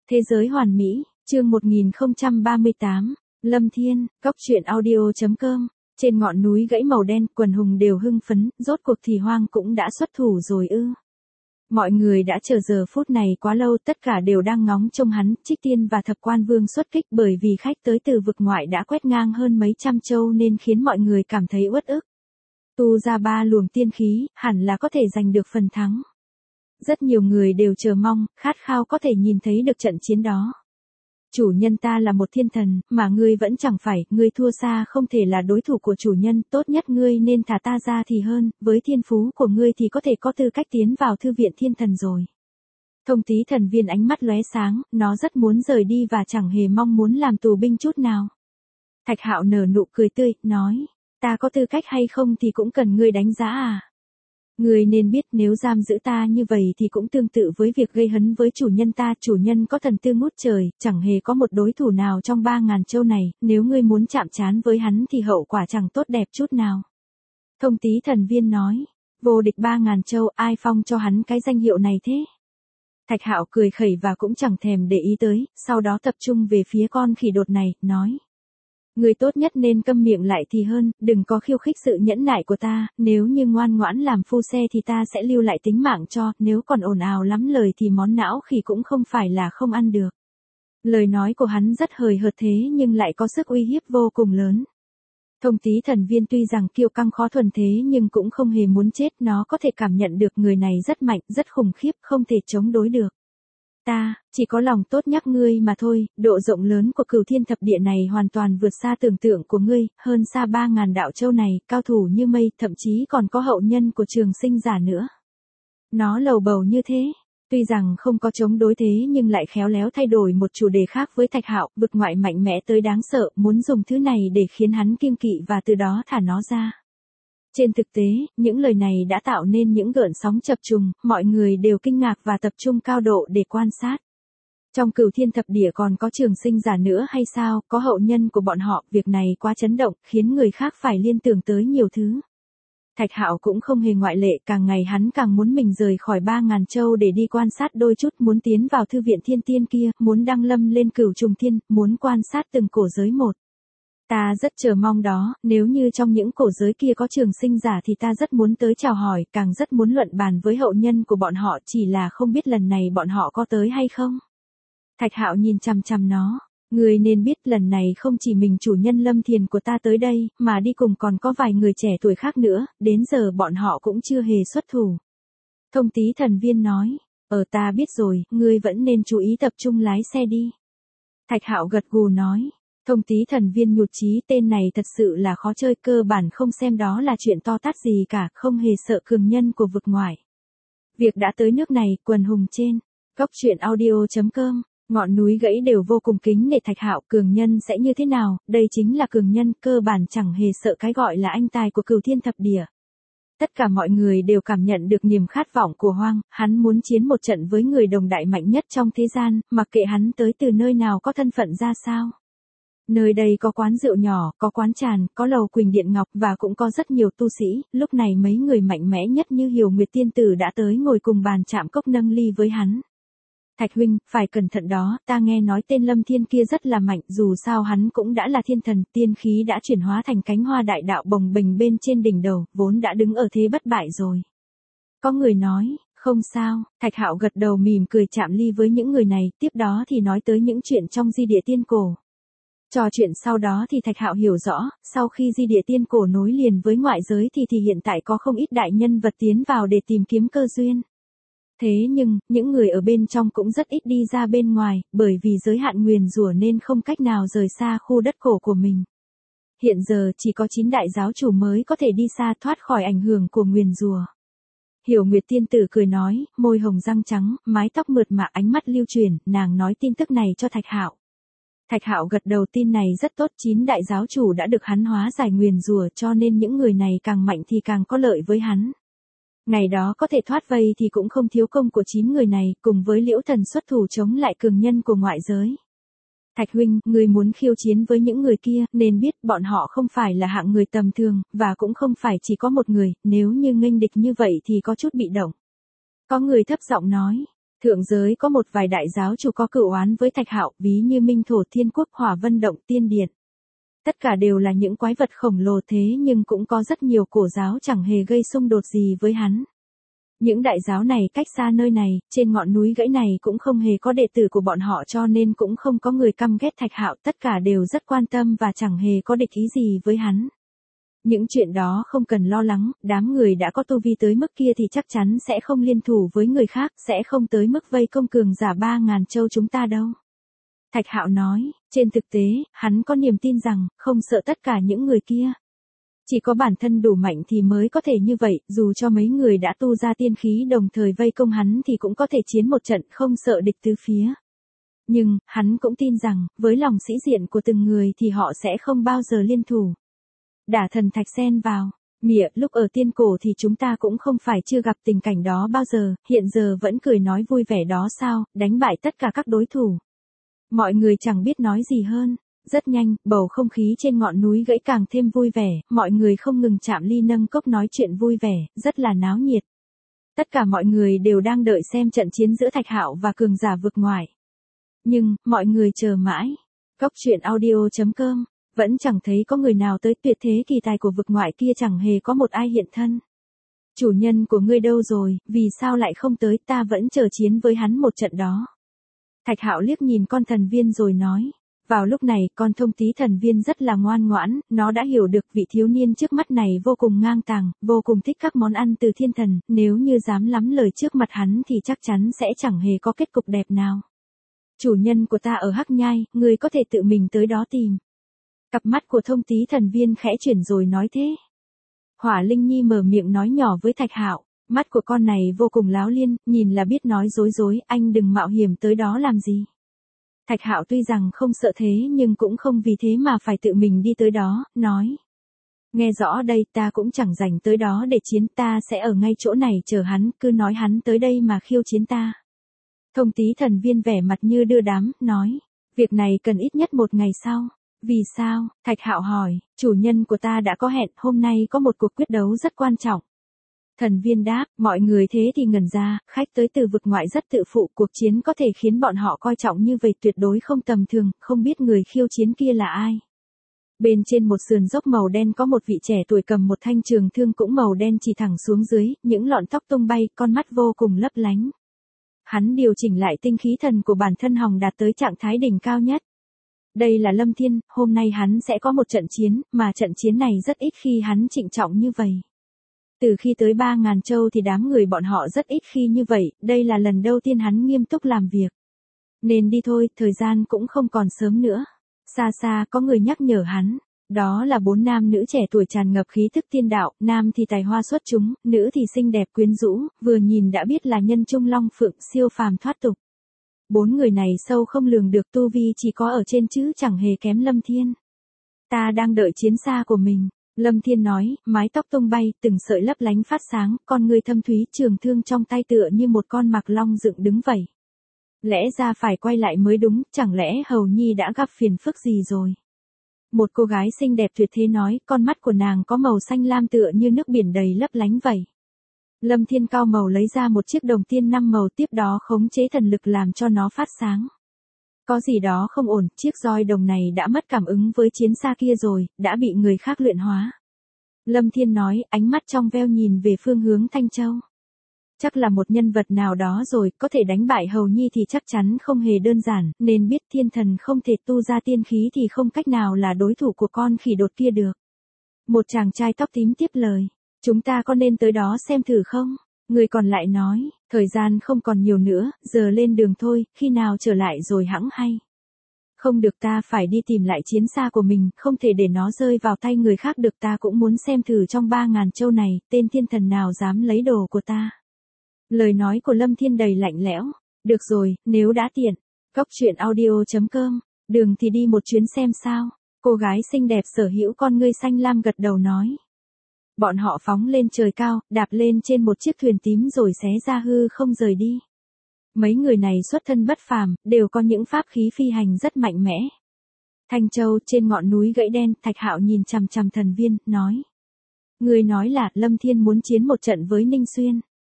Thế giới hoàn mỹ, chương 1038, Lâm Thiên, Góc truyện audio.com. Trên ngọn núi gãy màu đen, quần hùng đều hưng phấn, rốt cuộc thì Hoang cũng đã xuất thủ rồi ư. Mọi người đã chờ giờ phút này quá lâu, tất cả đều đang ngóng trông hắn. Trích Tiên và Thập Quan Vương xuất kích, bởi vì khách tới từ vực ngoại đã quét ngang hơn mấy trăm châu nên khiến mọi người cảm thấy uất ức. Tu ra 3 luồng tiên khí, hẳn là có thể giành được phần thắng. Rất nhiều người đều chờ mong, khát khao có thể nhìn thấy được trận chiến đó. Chủ nhân ta là một thiên thần, mà ngươi vẫn chẳng phải, ngươi thua xa không thể là đối thủ của chủ nhân, tốt nhất ngươi nên thả ta ra thì hơn, với thiên phú của ngươi thì có thể có tư cách tiến vào thư viện thiên thần rồi. Thông Tý Thần Viên ánh mắt lóe sáng, nó rất muốn rời đi và chẳng hề mong muốn làm tù binh chút nào. Thạch Hạo nở nụ cười tươi, nói, ta có tư cách hay không thì cũng cần ngươi đánh giá à. Ngươi nên biết nếu giam giữ ta như vậy thì cũng tương tự với việc gây hấn với chủ nhân ta. Chủ nhân có thần tư ngút trời, chẳng hề có một đối thủ nào trong 3.000 châu này, nếu ngươi muốn chạm trán với hắn thì hậu quả chẳng tốt đẹp chút nào. Thông Tý Thần Viên nói, vô địch 3.000 châu, ai phong cho hắn cái danh hiệu này thế? Thạch Hạo cười khẩy và cũng chẳng thèm để ý tới, sau đó tập trung về phía con khỉ đột này, nói. Người tốt nhất nên câm miệng lại thì hơn, đừng có khiêu khích sự nhẫn nại của ta, nếu như ngoan ngoãn làm phu xe thì ta sẽ lưu lại tính mạng cho, nếu còn ồn ào lắm lời thì món não khỉ cũng không phải là không ăn được. Lời nói của hắn rất hời hợt thế nhưng lại có sức uy hiếp vô cùng lớn. Thông Tý Thần Viên tuy rằng kiêu căng khó thuần thế nhưng cũng không hề muốn chết, nó có thể cảm nhận được người này rất mạnh, rất khủng khiếp, không thể chống đối được. Ta, chỉ có lòng tốt nhắc ngươi mà thôi, độ rộng lớn của Cửu Thiên Thập Địa này hoàn toàn vượt xa tưởng tượng của ngươi, hơn xa 3.000 đạo châu này, cao thủ như mây, thậm chí còn có hậu nhân của Trường Sinh Giả nữa. Nó lầu bầu như thế, tuy rằng không có chống đối thế nhưng lại khéo léo thay đổi một chủ đề khác với Thạch Hạo, vực ngoại mạnh mẽ tới đáng sợ, muốn dùng thứ này để khiến hắn kiêng kỵ và từ đó thả nó ra. Trên thực tế, những lời này đã tạo nên những gợn sóng chập trùng, mọi người đều kinh ngạc và tập trung cao độ để quan sát. Trong Cửu Thiên Thập Địa còn có Trường Sinh Giả nữa hay sao, có hậu nhân của bọn họ, việc này quá chấn động, khiến người khác phải liên tưởng tới nhiều thứ. Thạch Hạo cũng không hề ngoại lệ, càng ngày hắn càng muốn mình rời khỏi 3.000 châu để đi quan sát đôi chút, muốn tiến vào thư viện thiên tiên kia, muốn đăng lâm lên Cửu Trùng Thiên, muốn quan sát từng cổ giới một. Ta rất chờ mong đó, nếu như trong những cổ giới kia có Trường Sinh Giả thì ta rất muốn tới chào hỏi, càng rất muốn luận bàn với hậu nhân của bọn họ, chỉ là không biết lần này bọn họ có tới hay không. Thạch Hạo nhìn chằm chằm nó, người nên biết lần này không chỉ mình chủ nhân Lâm Thiền của ta tới đây, mà đi cùng còn có vài người trẻ tuổi khác nữa, đến giờ bọn họ cũng chưa hề xuất thủ. Thông Tý Thần Viên nói, ta biết rồi, ngươi vẫn nên chú ý tập trung lái xe đi. Thạch Hạo gật gù nói. Thông Tý Thần Viên nhụt chí, tên này thật sự là khó chơi, cơ bản không xem đó là chuyện to tát gì cả, không hề sợ cường nhân của vực ngoại. Việc đã tới nước này, quần hùng trên Góc truyện audio.com, ngọn núi gãy đều vô cùng kính nể Thạch Hạo, cường nhân sẽ như thế nào, đây chính là cường nhân, cơ bản chẳng hề sợ cái gọi là anh tài của Cửu Thiên Thập Địa. Tất cả mọi người đều cảm nhận được niềm khát vọng của Hoang, hắn muốn chiến một trận với người đồng đại mạnh nhất trong thế gian, mặc kệ hắn tới từ nơi nào, có thân phận ra sao. Nơi đây có quán rượu nhỏ, có quán tràn, có lầu Quỳnh Điện Ngọc và cũng có rất nhiều tu sĩ, lúc này mấy người mạnh mẽ nhất như Hiểu Nguyệt Tiên Tử đã tới ngồi cùng bàn chạm cốc nâng ly với hắn. Thạch huynh, phải cẩn thận đó, ta nghe nói tên Lâm Thiên kia rất là mạnh, dù sao hắn cũng đã là thiên thần, tiên khí đã chuyển hóa thành cánh hoa đại đạo bồng bềnh bên trên đỉnh đầu, vốn đã đứng ở thế bất bại rồi. Có người nói, không sao, Thạch Hạo gật đầu mỉm cười chạm ly với những người này, tiếp đó thì nói tới những chuyện trong di địa tiên cổ. Trò chuyện sau đó thì Thạch Hạo hiểu rõ, sau khi di địa tiên cổ nối liền với ngoại giới thì hiện tại có không ít đại nhân vật tiến vào để tìm kiếm cơ duyên. Thế nhưng, những người ở bên trong cũng rất ít đi ra bên ngoài, bởi vì giới hạn nguyền rủa nên không cách nào rời xa khu đất cổ của mình. Hiện giờ chỉ có 9 đại giáo chủ mới có thể đi xa thoát khỏi ảnh hưởng của nguyền rủa. Hiểu Nguyệt Tiên Tử cười nói, môi hồng răng trắng, mái tóc mượt mà, ánh mắt lưu chuyển, nàng nói tin tức này cho Thạch Hạo. Thạch Hạo gật đầu, tin này rất tốt, 9 đại giáo chủ đã được hắn hóa giải nguyền rủa, cho nên những người này càng mạnh thì càng có lợi với hắn. Ngày đó có thể thoát vây thì cũng không thiếu công của 9 người này, cùng với Liễu Thần xuất thủ chống lại cường nhân của ngoại giới. Thạch huynh, người muốn khiêu chiến với những người kia, nên biết bọn họ không phải là hạng người tầm thường, và cũng không phải chỉ có một người, nếu như nghênh địch như vậy thì có chút bị động. Có người thấp giọng nói, Thượng giới có một vài đại giáo chủ có cựu oán với Thạch Hạo, ví như Minh Thổ Thiên Quốc, Hỏa Vân Động Tiên Điện. Tất cả đều là những quái vật khổng lồ thế nhưng cũng có rất nhiều cổ giáo chẳng hề gây xung đột gì với hắn. Những đại giáo này cách xa nơi này, trên ngọn núi gãy này cũng không hề có đệ tử của bọn họ cho nên cũng không có người căm ghét Thạch Hạo, tất cả đều rất quan tâm và chẳng hề có địch ý gì với hắn. Những chuyện đó không cần lo lắng, đám người đã có tu vi tới mức kia thì chắc chắn sẽ không liên thủ với người khác, sẽ không tới mức vây công cường giả 3.000 châu chúng ta đâu. Thạch Hạo nói, trên thực tế, hắn có niềm tin rằng, không sợ tất cả những người kia. Chỉ có bản thân đủ mạnh thì mới có thể như vậy, dù cho mấy người đã tu ra tiên khí đồng thời vây công hắn thì cũng có thể chiến một trận không sợ địch tứ phía. Nhưng, hắn cũng tin rằng, với lòng sĩ diện của từng người thì họ sẽ không bao giờ liên thủ. Đả thần Thạch xen vào. Mịa, lúc ở tiên cổ thì chúng ta cũng không phải chưa gặp tình cảnh đó bao giờ, hiện giờ vẫn cười nói vui vẻ đó sao, đánh bại tất cả các đối thủ. Mọi người chẳng biết nói gì hơn. Rất nhanh, bầu không khí trên ngọn núi gãy càng thêm vui vẻ, mọi người không ngừng chạm ly nâng cốc nói chuyện vui vẻ, rất là náo nhiệt. Tất cả mọi người đều đang đợi xem trận chiến giữa Thạch Hạo và cường giả vực ngoại. Nhưng, mọi người chờ mãi. Cốc truyện audio.com vẫn chẳng thấy có người nào tới, tuyệt thế kỳ tài của vực ngoại kia chẳng hề có một ai hiện thân. Chủ nhân của ngươi đâu rồi, vì sao lại không tới, ta vẫn chờ chiến với hắn một trận đó. Thạch Hạo liếc nhìn con thần viên rồi nói. Vào lúc này, con thông tí thần viên rất là ngoan ngoãn, nó đã hiểu được vị thiếu niên trước mắt này vô cùng ngang tàng, vô cùng thích các món ăn từ thiên thần, nếu như dám lắm lời trước mặt hắn thì chắc chắn sẽ chẳng hề có kết cục đẹp nào. Chủ nhân của ta ở Hắc Nhai, ngươi có thể tự mình tới đó tìm. Cặp mắt của thông tí thần viên khẽ chuyển rồi nói thế. Hỏa Linh Nhi mở miệng nói nhỏ với Thạch Hạo, mắt của con này vô cùng láo liên, nhìn là biết nói dối, anh đừng mạo hiểm tới đó làm gì. Thạch Hạo tuy rằng không sợ thế nhưng cũng không vì thế mà phải tự mình đi tới đó, nói. Nghe rõ đây, ta cũng chẳng rảnh tới đó để chiến, ta sẽ ở ngay chỗ này chờ hắn, cứ nói hắn tới đây mà khiêu chiến ta. Thông tí thần viên vẻ mặt như đưa đám, nói. Việc này cần ít nhất một ngày sau. Vì sao? Thạch Hạo hỏi, chủ nhân của ta đã có hẹn, hôm nay có một cuộc quyết đấu rất quan trọng. Thần viên đáp, mọi người thế thì ngẩn ra, khách tới từ vực ngoại rất tự phụ, cuộc chiến có thể khiến bọn họ coi trọng như vậy tuyệt đối không tầm thường, không biết người khiêu chiến kia là ai. Bên trên một sườn dốc màu đen có một vị trẻ tuổi cầm một thanh trường thương cũng màu đen chỉ thẳng xuống dưới, những lọn tóc tung bay, con mắt vô cùng lấp lánh. Hắn điều chỉnh lại tinh khí thần của bản thân hòng đạt tới trạng thái đỉnh cao nhất. Đây là Lâm Thiên, hôm nay hắn sẽ có một trận chiến, mà trận chiến này rất ít khi hắn trịnh trọng như vậy. Từ khi tới 3.000 châu thì đám người bọn họ rất ít khi như vậy, đây là lần đầu tiên hắn nghiêm túc làm việc. Nên đi thôi, thời gian cũng không còn sớm nữa. Xa xa có người nhắc nhở hắn, đó là 4 nam nữ trẻ tuổi tràn ngập khí thức tiên đạo, nam thì tài hoa xuất chúng, nữ thì xinh đẹp quyến rũ, vừa nhìn đã biết là nhân trung long phượng siêu phàm thoát tục. 4 người này sâu không lường được, tu vi chỉ có ở trên chứ chẳng hề kém Lâm Thiên. Ta đang đợi chiến xa của mình. Lâm Thiên nói, mái tóc tung bay, từng sợi lấp lánh phát sáng, con người thâm thúy, trường thương trong tay tựa như một con mạc long dựng đứng vậy. Lẽ ra phải quay lại mới đúng, chẳng lẽ Hầu Nhi đã gặp phiền phức gì rồi? Một cô gái xinh đẹp tuyệt thế nói, con mắt của nàng có màu xanh lam tựa như nước biển đầy lấp lánh vậy. Lâm Thiên cao màu lấy ra một chiếc đồng tiên 5 màu, tiếp đó khống chế thần lực làm cho nó phát sáng. Có gì đó không ổn, chiếc roi đồng này đã mất cảm ứng với chiến xa kia rồi, đã bị người khác luyện hóa. Lâm Thiên nói, ánh mắt trong veo nhìn về phương hướng Thanh Châu. Chắc là một nhân vật nào đó rồi, có thể đánh bại Hầu Nhi thì chắc chắn không hề đơn giản, nên biết thiên thần không thể tu ra tiên khí thì không cách nào là đối thủ của con khỉ đột kia được. Một chàng trai tóc tím tiếp lời, chúng ta có nên tới đó xem thử không? Người còn lại nói, thời gian không còn nhiều nữa, giờ lên đường thôi, khi nào trở lại rồi hẵng hay. Không được, ta phải đi tìm lại chiến xa của mình, không thể để nó rơi vào tay người khác được, ta cũng muốn xem thử trong 3.000 châu này, tên thiên thần nào dám lấy đồ của ta. Lời nói của Lâm Thiên đầy lạnh lẽo, được rồi, nếu đã tiện. Cốc truyện audio.com, đường thì đi một chuyến xem sao. Cô gái xinh đẹp sở hữu con ngươi xanh lam gật đầu nói. Bọn họ phóng lên trời cao, đạp lên trên một chiếc thuyền tím rồi xé ra hư không rời đi. Mấy người này xuất thân bất phàm, đều có những pháp khí phi hành rất mạnh mẽ. Thanh Châu, trên ngọn núi gãy đen, Thạch Hạo nhìn chằm chằm thần viên, nói. Người nói là Lâm Thiên muốn chiến một trận với Ninh Xuyên.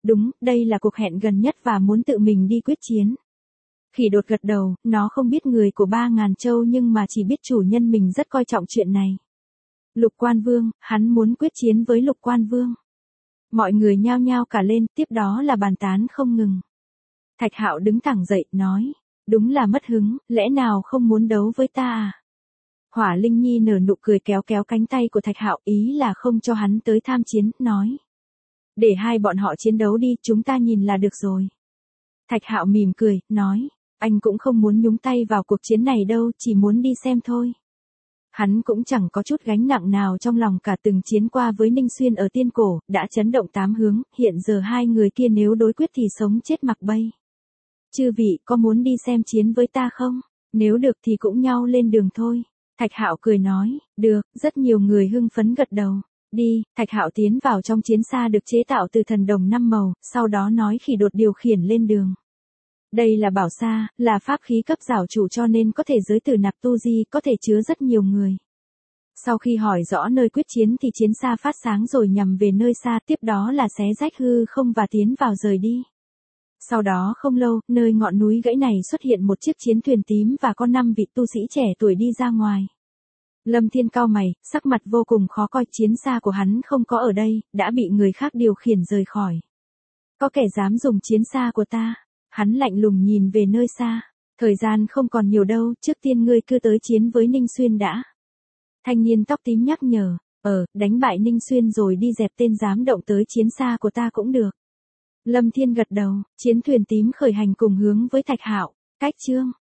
Đúng, đây là cuộc hẹn gần nhất và muốn tự mình đi quyết chiến. Khỉ đột gật đầu, nó không biết người của 3.000 châu nhưng mà chỉ biết chủ nhân mình rất coi trọng chuyện này. Lục Quan Vương, hắn muốn quyết chiến với Lục Quan Vương. Mọi người nhao nhao cả lên, tiếp đó là bàn tán không ngừng. Thạch Hạo đứng thẳng dậy, nói, đúng là mất hứng, lẽ nào không muốn đấu với ta à? Hỏa Linh Nhi nở nụ cười kéo kéo cánh tay của Thạch Hạo, ý là không cho hắn tới tham chiến, nói. Để hai bọn họ chiến đấu đi, chúng ta nhìn là được rồi. Thạch Hạo mỉm cười, nói, anh cũng không muốn nhúng tay vào cuộc chiến này đâu, chỉ muốn đi xem thôi. Hắn cũng chẳng có chút gánh nặng nào trong lòng cả, từng chiến qua với Ninh Xuyên ở Tiên Cổ, đã chấn động 8 hướng, hiện giờ hai người kia nếu đối quyết thì sống chết mặc bay. Chư vị có muốn đi xem chiến với ta không? Nếu được thì cũng nhau lên đường thôi. Thạch Hạo cười nói, được, rất nhiều người hưng phấn gật đầu. Đi, Thạch Hạo tiến vào trong chiến xa được chế tạo từ thần đồng 5 màu, sau đó nói Khỉ Đột điều khiển lên đường. Đây là bảo xa, là pháp khí cấp giảo chủ cho nên có thể giới tử nạp tu di, có thể chứa rất nhiều người. Sau khi hỏi rõ nơi quyết chiến thì chiến xa phát sáng rồi nhằm về nơi xa, tiếp đó là xé rách hư không và tiến vào rời đi. Sau đó không lâu, nơi ngọn núi gãy này xuất hiện một chiếc chiến thuyền tím và có 5 vị tu sĩ trẻ tuổi đi ra ngoài. Lâm Thiên cau mày, sắc mặt vô cùng khó coi, chiến xa của hắn không có ở đây, đã bị người khác điều khiển rời khỏi. Có kẻ dám dùng chiến xa của ta? Hắn lạnh lùng nhìn về nơi xa. Thời gian không còn nhiều đâu, trước tiên ngươi cứ tới chiến với Ninh Xuyên đã. Thanh niên tóc tím nhắc nhở, đánh bại Ninh Xuyên rồi đi dẹp tên dám động tới chiến xa của ta cũng được. Lâm Thiên gật đầu, chiến thuyền tím khởi hành cùng hướng với Thạch Hạo. Cách chương